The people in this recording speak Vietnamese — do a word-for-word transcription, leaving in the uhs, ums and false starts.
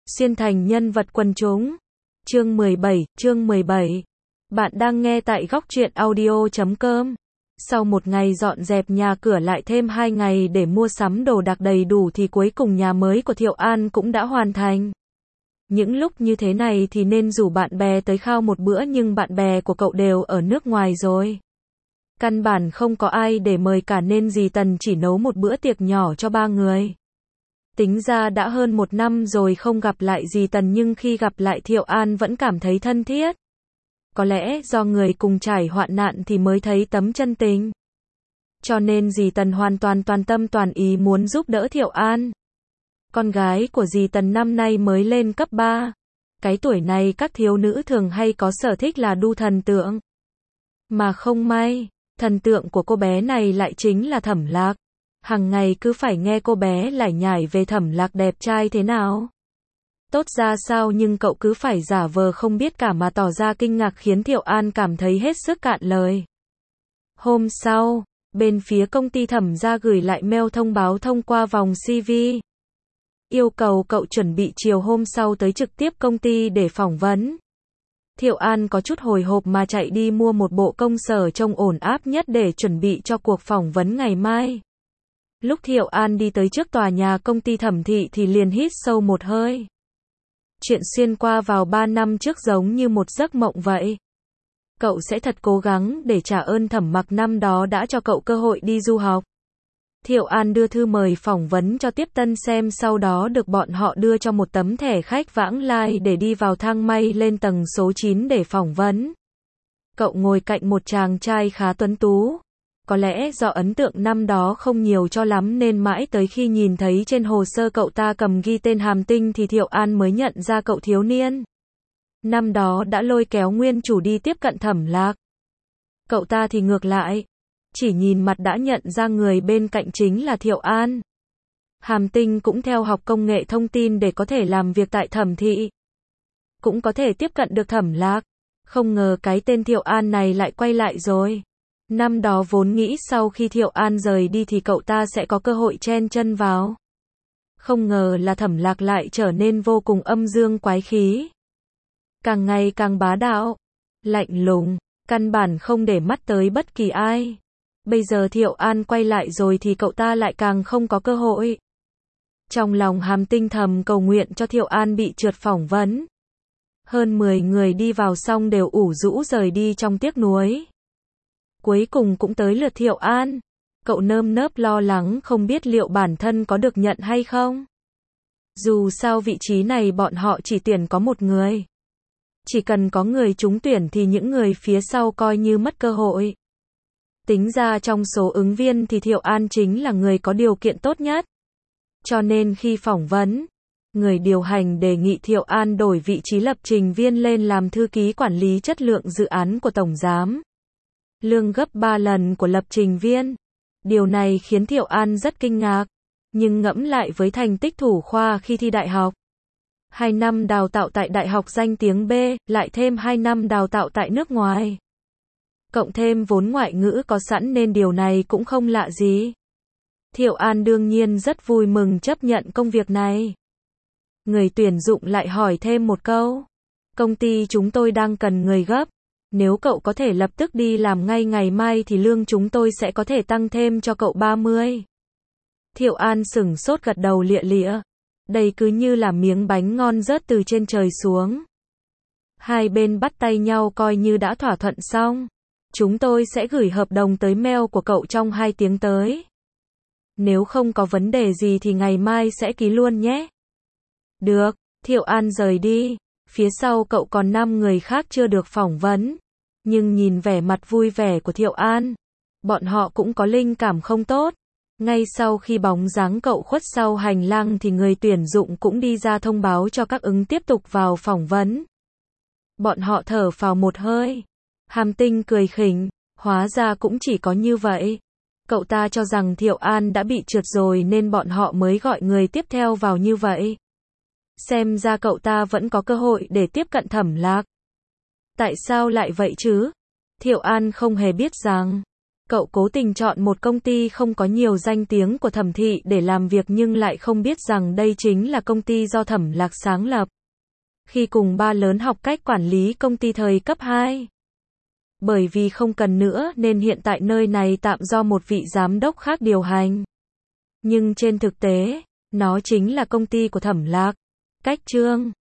Xuyên thành nhân vật quần chúng. Chương mười bảy, chương mười bảy. Bạn đang nghe tại góc truyện audio chấm com. Sau một ngày dọn dẹp nhà cửa lại thêm hai ngày để mua sắm đồ đạc đầy đủ thì cuối cùng nhà mới của Thiệu An cũng đã hoàn thành. Những lúc như thế này thì nên rủ bạn bè tới khao một bữa nhưng bạn bè của cậu đều ở nước ngoài rồi. Căn bản không có ai để mời cả nên dì Tần chỉ nấu một bữa tiệc nhỏ cho ba người. Tính ra đã hơn một năm rồi không gặp lại dì Tần nhưng khi gặp lại Thiệu An vẫn cảm thấy thân thiết. Có lẽ do người cùng trải hoạn nạn thì mới thấy tấm chân tình. Cho nên dì Tần hoàn toàn toàn tâm toàn ý muốn giúp đỡ Thiệu An. Con gái của dì Tần năm nay mới lên cấp ba. Cái tuổi này các thiếu nữ thường hay có sở thích là đu thần tượng. Mà không may, thần tượng của cô bé này lại chính là Thẩm Lạc. Hằng ngày cứ phải nghe cô bé lải nhải về Thẩm Lạc đẹp trai thế nào. Tốt ra sao nhưng cậu cứ phải giả vờ không biết cả mà tỏ ra kinh ngạc khiến Thiệu An cảm thấy hết sức cạn lời. Hôm sau, bên phía công ty Thẩm gia gửi lại mail thông báo thông qua vòng xê vê. Yêu cầu cậu chuẩn bị chiều hôm sau tới trực tiếp công ty để phỏng vấn. Thiệu An có chút hồi hộp mà chạy đi mua một bộ công sở trông ổn áp nhất để chuẩn bị cho cuộc phỏng vấn ngày mai. Lúc Thiệu An đi tới trước tòa nhà công ty Thẩm thị thì liền hít sâu một hơi. Chuyện xuyên qua vào ba năm trước giống như một giấc mộng vậy. Cậu sẽ thật cố gắng để trả ơn Thẩm Mặc năm đó đã cho cậu cơ hội đi du học. Thiệu An đưa thư mời phỏng vấn cho tiếp tân xem sau đó được bọn họ đưa cho một tấm thẻ khách vãng lai để đi vào thang may lên tầng số chín để phỏng vấn. Cậu ngồi cạnh một chàng trai khá tuấn tú. Có lẽ do ấn tượng năm đó không nhiều cho lắm nên mãi tới khi nhìn thấy trên hồ sơ cậu ta cầm ghi tên Hàm Tinh thì Thiệu An mới nhận ra cậu thiếu niên. Năm đó đã lôi kéo nguyên chủ đi tiếp cận Thẩm Lạc. Cậu ta thì ngược lại. Chỉ nhìn mặt đã nhận ra người bên cạnh chính là Thiệu An. Hàm Tinh cũng theo học công nghệ thông tin để có thể làm việc tại Thẩm thị. Cũng có thể tiếp cận được Thẩm Lạc. Không ngờ cái tên Thiệu An này lại quay lại rồi. Năm đó vốn nghĩ sau khi Thiệu An rời đi thì cậu ta sẽ có cơ hội chen chân vào. Không ngờ là Thẩm Lạc lại trở nên vô cùng âm dương quái khí. Càng ngày càng bá đạo, lạnh lùng, căn bản không để mắt tới bất kỳ ai. Bây giờ Thiệu An quay lại rồi thì cậu ta lại càng không có cơ hội. Trong lòng Hàm Tinh thầm cầu nguyện cho Thiệu An bị trượt phỏng vấn. Hơn mười người đi vào xong đều ủ rũ rời đi trong tiếc nuối. Cuối cùng cũng tới lượt Thiệu An. Cậu nơm nớp lo lắng không biết liệu bản thân có được nhận hay không. Dù sao vị trí này bọn họ chỉ tuyển có một người. Chỉ cần có người trúng tuyển thì những người phía sau coi như mất cơ hội. Tính ra trong số ứng viên thì Thiệu An chính là người có điều kiện tốt nhất. Cho nên khi phỏng vấn, người điều hành đề nghị Thiệu An đổi vị trí lập trình viên lên làm thư ký quản lý chất lượng dự án của tổng giám. Lương gấp ba lần của lập trình viên. Điều này khiến Thiệu An rất kinh ngạc. Nhưng ngẫm lại với thành tích thủ khoa khi thi đại học. Hai năm đào tạo tại đại học danh tiếng B, lại thêm hai năm đào tạo tại nước ngoài. Cộng thêm vốn ngoại ngữ có sẵn nên điều này cũng không lạ gì. Thiệu An đương nhiên rất vui mừng chấp nhận công việc này. Người tuyển dụng lại hỏi thêm một câu. Công ty chúng tôi đang cần người gấp. Nếu cậu có thể lập tức đi làm ngay ngày mai thì lương chúng tôi sẽ có thể tăng thêm cho cậu ba mươi. Thiệu An sửng sốt gật đầu lịa lịa. Đây cứ như là miếng bánh ngon rớt từ trên trời xuống. Hai bên bắt tay nhau coi như đã thỏa thuận xong. Chúng tôi sẽ gửi hợp đồng tới mail của cậu trong hai tiếng tới. Nếu không có vấn đề gì thì ngày mai sẽ ký luôn nhé. Được, Thiệu An rời đi. Phía sau cậu còn năm người khác chưa được phỏng vấn. Nhưng nhìn vẻ mặt vui vẻ của Thiệu An, bọn họ cũng có linh cảm không tốt. Ngay sau khi bóng dáng cậu khuất sau hành lang thì người tuyển dụng cũng đi ra thông báo cho các ứng tiếp tục vào phỏng vấn. Bọn họ thở phào một hơi. Hàm Tinh cười khỉnh, hóa ra cũng chỉ có như vậy. Cậu ta cho rằng Thiệu An đã bị trượt rồi nên bọn họ mới gọi người tiếp theo vào như vậy. Xem ra cậu ta vẫn có cơ hội để tiếp cận Thẩm Lạc. Tại sao lại vậy chứ? Thiệu An không hề biết rằng, Cậu cố tình chọn một công ty không có nhiều danh tiếng của Thẩm Thị để làm việc nhưng lại không biết rằng đây chính là công ty do Thẩm Lạc sáng lập. Khi cùng ba lớn học cách quản lý công ty thời cấp hai. Bởi vì không cần nữa nên hiện tại nơi này tạm do một vị giám đốc khác điều hành. Nhưng trên thực tế, nó chính là công ty của Thẩm Lạc. Cách chương